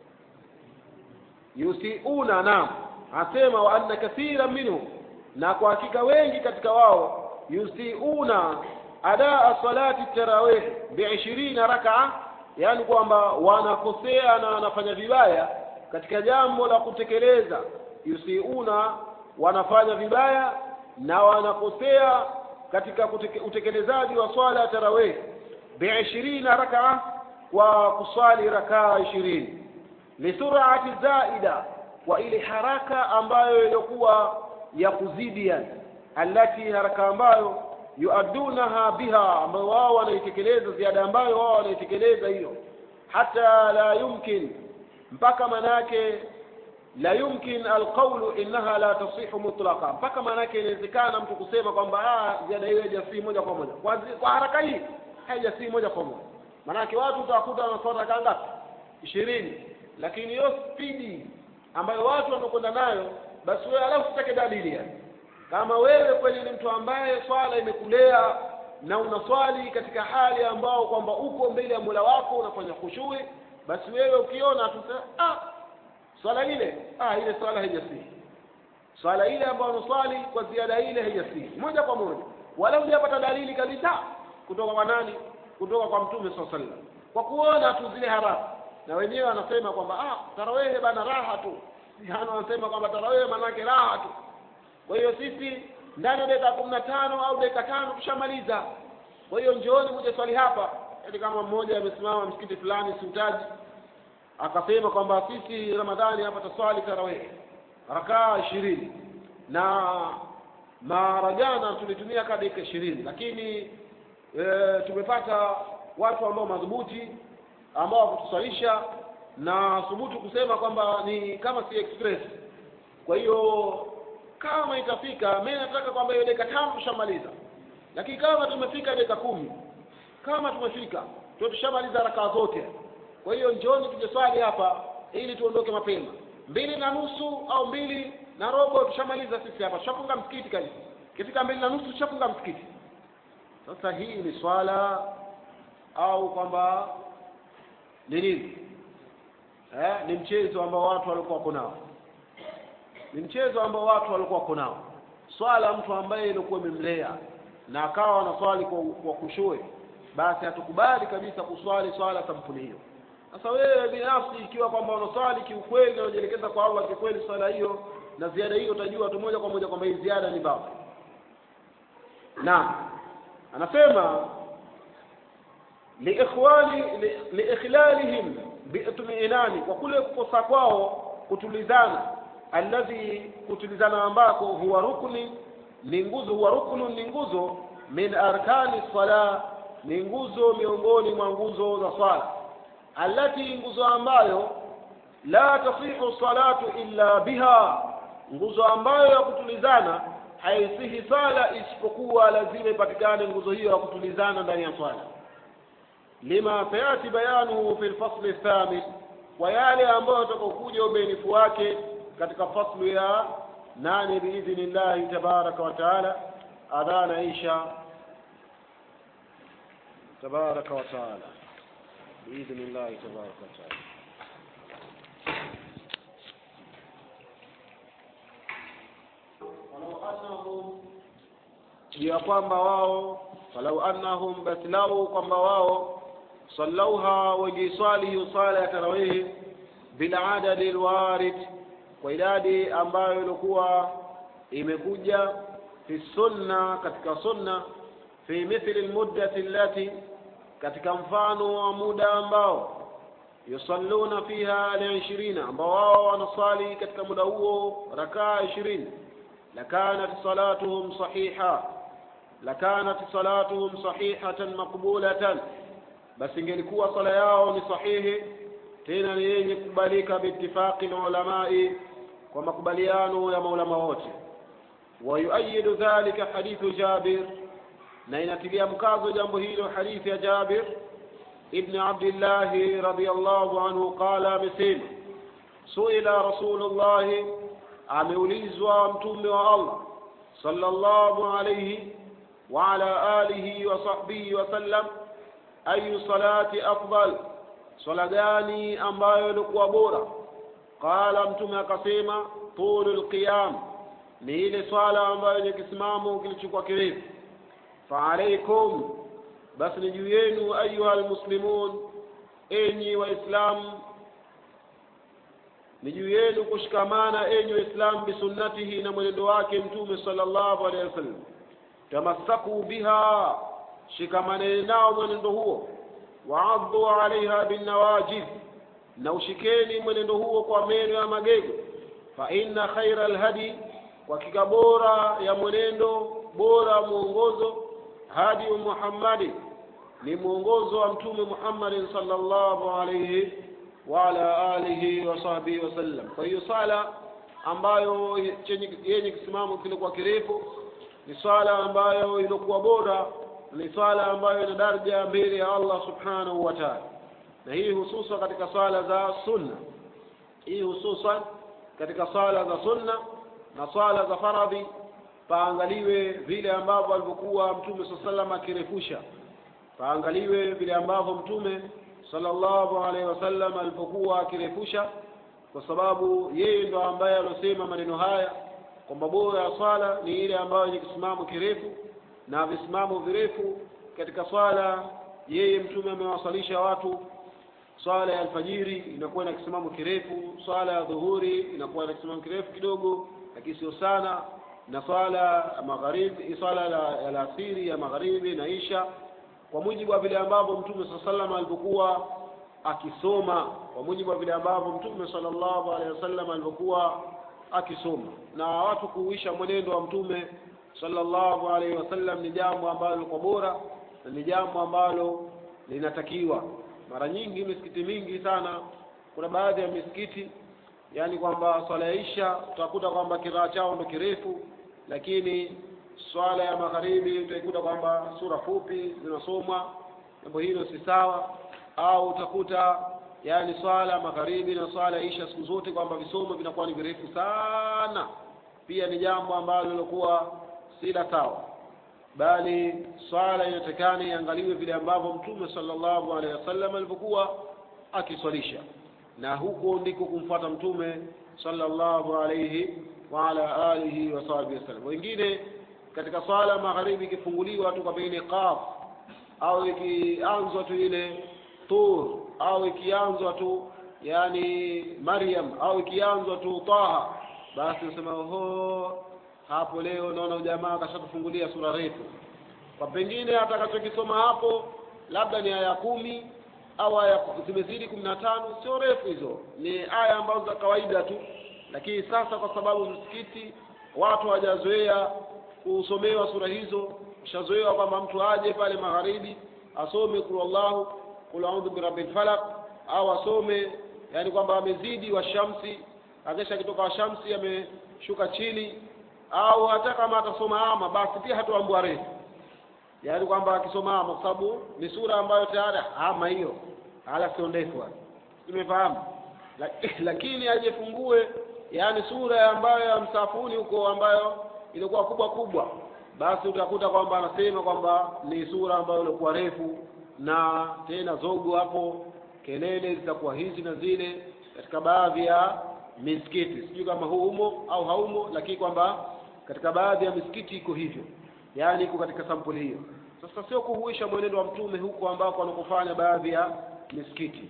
S1: yusiuna. Naam, asema wa anna kathiran minhum, na kwa hakika wengi katika wao yusiuna adaa salati tarawih bi 20 rak'a, yani kwamba wanakosea na wanafanya vibaya katika jambo la kutekeleza. Yusiuna, wanafanya vibaya na wanakosea katika utekelezaji wa swala ya tarawih bi 20 rak'a, kwa kuswali rak'a 20, li sur'ati zaida, kwa ile haraka ambayo ilikuwa ya kuzidi, yani alati, haraka ambayo yuadunaha biha, ambayo wao wanaitekeleza, ziada ambayo wao wanaitekeleza hiyo, hata la yumkin, mpaka manake la yumkin alqawlu innaha la tasihu mutlaqa, mpaka manake inawezekana mtu kusema kwamba ziada hiyo haijasi moja kwa moja, kwa haraka hii haijasi moja kwa moja. Manake watu utakuta wanaswali raka ngapi? 20, lakini hiyo spidi ambayo watu wanakwenda nayo, basi wewe alafu utake dalili. Yani kama wewe kweli ni mtu ambaye swala imekulea na unaswali katika hali ambao kwamba uko mbele ya Mola wako unafanya khushui, basi wewe ukiona tu swala ile ile swala haijasihi, swala ile ambayo unaswali kwa ziada ile haijasihi moja kwa moja, wala hujapata dalili kabisa kutoka kwa nani? Kutoka kwa mtume sallallahu alaihi wasallam, kwa kuona tu zile haraka. Na wenyewe wanasema kwamba tarawih bana raha tu, yani wanasema kwamba tarawih maana yake raha tu. Kwa hiyo sisi ndani ya dakika 15 au dakika 5 tushamaliza. Kwa hiyo njooni mje swali hapa. Yaani kama mmoja amesimama msikiti fulani siutaji, akasema kwamba sisi Ramadhani hapa tuswali tarawih rakaa 20, na mara jana tulitumia dakika 20, lakini tumepata watu ambao madhubuti ambao kutusalisha na thubutu kusema kwamba ni kama si express. Kwa hiyo kama itafika, mimi nataka kwamba hiyo dakika 5 tushamaliza, lakini kama tumefika dakika 10, kama tumefika tushamaliza rakaa zote. Kwa hiyo njooni tuje swali hapa ili tuondoke mapema. 2:30 au 2:15 tushamaliza sisi hapa, tushafunga msikiti kabisa. Kifika 2:30 tushafunga msikiti. Sasa hii ni swala au kwamba ni nini? Ni mchezo ambao watu walikuwa wako nao, ni mchezo ambao watu walikuwa wako nao. Swala mtu ambaye alikuwa amemlea na akawa anaswali kwa kushoe, basi hatukubali kabisa kuswali swala sampuli hiyo. Sasa wewe binafsi ikiwa kwamba unaswali kiukweli na unajielekeza kwa Allah kikweli, swala hiyo na ziada hiyo utajua tu moja kwa moja kwamba hii ziada ni batil. Naam, anasema liikhlalihim bi'tuminani, kwa kule kukosa kwao kutulizana, alladhi kutulizana ambako huwa rukni ni nguzo, huwa ruknu ni nguzo, min arkani sala ni nguzo miongoni mwa nguzo za swala, allati nguzo ambayo la tasihu salatu illa biha, nguzo ambayo ya kutulizana haisihi sala isipokuwa lazima ipatikane nguzo hiyo ya kutulizana ndani ya swala. Lima sayati bayanuhu fi al-fasl ath-thamin, wa yale ambayo tutakokuja ubainifu wake katika faslu ya 8 biidhnillah tabaraka wa taala. Adhana isha tabaraka wa taala biidhnillah tabaraka wa taala. ya kwamba wao falau annahum baslau, kwamba wao sallauha wajiswali sala ya tarawih bila adadi alwarid, kwa idadi ambayo ilikuwa imekuja fi sunna, katika sunna, fi mithli almuddati allati, katika mfano wa muda ambao yusalluna fiha li-20, ambao wao wanaswali katika muda huo rakaa 20, lakanat salatuhum sahiha, lakanat salatuhum sahihatan maqbulatan, basi ingelikuwa sala yao ni sahihi tena ni yenye kubalika biittifaqi ulamai, kwa makubaliano ya maulama wote. Wa yuayidu dhalika hadithu Jabir, na inatilia mkazo jambo hilo hadithi ya Jabir ibn Abdullah radiyallahu anhu, qala misema suila Rasulullah, ameulizwa mtume wa Allah sallallahu alayhi wa ala alihi wa sahbihi wa sallam, ayu salati afdal, swala gani ambayo ilikuwa bora? Qala, mtume akasema tulul qiyam, ni ile swala ambayo ni kisimamo kilichokuwa kirefu. Fa alaykum, basi ni juu yenu ayuha almuslimun, enyi waislamu, ni juu yenu kushikamana enyi waislamu bisunnatihi, na mwenendo wake mtume sallallahu alayhi wasallam. Tamassaku biha, shikamane nao mwenendo huo. Wa'addu 'alayha bin nawajid, na ushikeni mwenendo huo kwa meno ya magego. Fa inna khayra alhadi, kwa hakika bora ya mwenendo, bora muongozo, hadi Muhammad, ni muongozo wa mtume Muhammad sallallahu alayhi wa ala alihi wa sahbihi wasallam. Kwa hiyo sala ambayo yenye kisimamo kilikuwa kirefu ni swala ambayo ilikuwa bora, ni swala ambayo ina daraja mbele ya Allah subhanahu wa ta'ala. Na hii hususan katika swala za sunna, hii hususan katika swala za sunna na swala za faradhi, paangaliwe vile ambavyo alivyokuwa mtume sallallahu alayhi wasallam akirefusha, paangaliwe vile ambavyo mtume sallallahu alayhi wasallam alipokuwa akirefusha, kwa sababu yeye ndo ambaye alosema maneno haya kwamba bora ya swala ni ile ambayo ni kisimamo kirefu, na visimamo virefu katika swala yeye mtume amewasalisha watu. Swala ya alfajiri inakuwa na kisimamo kirefu, swala ya dhuhuri inakuwa na kisimamo kirefu kidogo lakini sio sana, na swala ya magharibi, swala ya alasiri ya magharibi na isha, kwa mujibu wa vile ambavyo mtume sallallahu alayhi wasallam alipokuwa akisoma, kwa mujibu wa vile ambavyo mtume sallallahu alayhi wasallam alipokuwa akisoma. Na watu kuisha mwenendo wa mtume sallallahu alayhi wasallam ni jambo ambalo liko bora na ni jambo ambalo linatakiwa. Mara nyingi misikiti mingi sana, kuna baadhi ya misikiti yani kwamba swala ya isha utakuta kwamba kiraa chao ndio kirefu, lakini swala ya magharibi utakuta kwamba sura fupi zinasomwa. Jambo hilo si sawa. Au utakuta yani swala magharibi na swala ya isha siku zote kwamba visomo vinakuwa ni virefu sana, pia ni jambo ambalo lilikuwa si la sawa, bali swala inatakana iangaliwe vile ambavyo mtume sallallahu alaihi wasallam alipokuwa akiswalisha, na huko ndiko kumfuata mtume sallallahu alaihi wa ala alihi wa sahbihi wasallam. Wengine katika swala magharibi ikifunguliwa tu kwa baina qaf au ikianzwa tu ile tur au ikianzwa tu yani Maryam au ikianzwa tu Taha, basi unasema oho, hapo leo naona jamaa akashatufungulia sura refu. Kwa pengine atakachokisoma hapo labda ni aya 10 au aya zimezidi 15, sio refu hizo, ni aya ambazo za kawaida tu. Lakini sasa kwa sababu msikiti watu hawajazoea kusomewa sura hizo, shazoea kwamba mtu aje pale magharibi asome kul Allahu, kul a'udhu birabbil falaq, au asome yani kwamba amezidi wa shamsi, akisha kitoka wa shamsi ameshuka chini, au hata kama atasoma ama basi pia hatoambua refu, yani kwamba akisoma ama, kwa sababu ni sura ambayo tayari ama hiyo hala sio ndefu, umefahamu. Lakini ajifungue yani sura ambayo ya msafuni huko ambayo ilikuwa kubwa kubwa, basi utakuta kwamba anasema kwamba ni sura ambayo ilikuwa refu, na tena zogo hapo kelele zitakuwa hizi na zile katika baadhi ya misikiti. Sijui kama humo au haumo, lakini kwamba katika baadhi ya misikiti iko hivyo, yani iko katika sampuli hiyo. Sasa sio kuhuisha mwenendo wa mtume huko ambako anakofanya baadhi ya misikiti,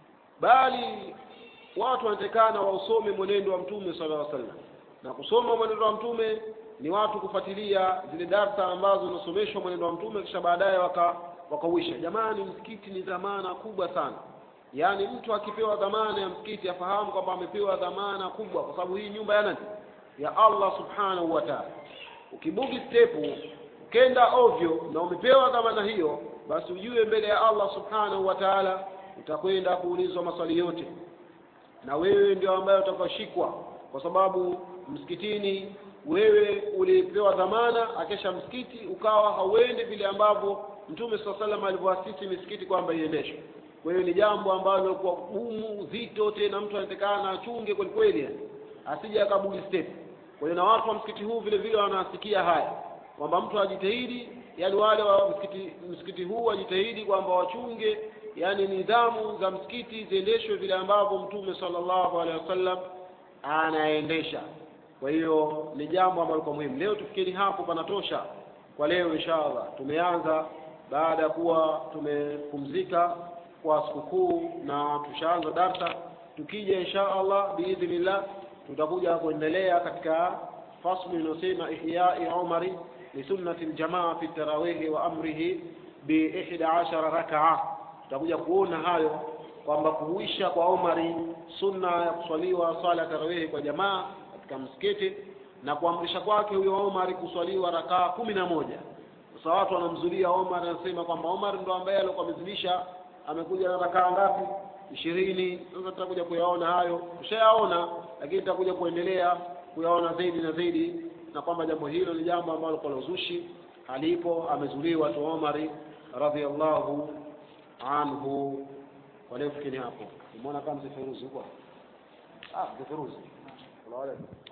S1: bali watu wanatakana wausome mwenendo wa mtume sallallahu alaihi wasallam. Na kusoma mwenendo wa mtume ni watu kufuatilia zile darasa ambazo zinasomeshwa mwenendo wa mtume, kisha baadaye wakauisha. Jamani, msikiti ni dhamana kubwa sana. Yani mtu akipewa dhamana ya msikiti afahamu kwamba amepewa dhamana kubwa, kwa sababu hii nyumba ya nani? Ya Allah subhanahu wa ta'ala. Ukibugi stepu ukenda ovyo na umepewa dhamana hiyo, basi ujue mbele ya Allah subhanahu wa ta'ala utakwenda kuulizwa maswali yote, na wewe ndio ambaye utakashikwa, kwa sababu msikitini wewe ulipewa dhamana, akesha msikiti ukawa hauende vile ambavyo Mtume sallallahu alaihi wasallam alivyoasisi misikiti kwamba iendeshwe. Kwa hiyo ni jambo ambalo kwa gumu zito, tena mtu anatakana achunge kweli kweli asije akabuli step. Kwa hiyo na watu wa msikiti huu vile vile wanasikia haya kwamba mtu ajitahidi, yani wale wa msikiti huu wajitahidi kwamba wachunge yani nidhamu za msikiti ziendeshwe vile ambavyo Mtume sallallahu alaihi wasallam anaendesha. Kwa hiyo ni jambo ambalo kwa muhimu. Leo tufikiri hapo panatosha kwa leo inshallah. Tumeanza baada ya kuwa tumepumzika kwa sikukuu na tushaanza darasa. Tukija inshallah biidhnillah tutakuja kuendelea katika fasli inayosema ihya'i umari li sunnati aljamaa fi tarawih wa amrihi bi 11 rak'a. Tutakuja kuona hayo kwamba kuhuisha kwa Umari sunna ya kuswaliwa swala tarawih kwa jamaa katika msikiti, na kuamrisha kwake huyo Umar kuswaliwa rakaa 11. Sasa watu wanamzulia Umar, anasema kwamba Umar ndo ambaye alikuwa amezidisha, amekuja na rakaa ngapi? 20. Sasa tutakuja kuyaona hayo, tushayaona, lakini tutakuja kuendelea kuyaona zaidi na zaidi, na kwamba jambo hilo ni jambo ambalo kwa uzushi halipo, amezuliwa tu Umar radhiyallahu anhu. Kwa leo fikini hapo. Umeona kama Mzee Feruzi huko? Mzee Feruzi. Salamu alaykum.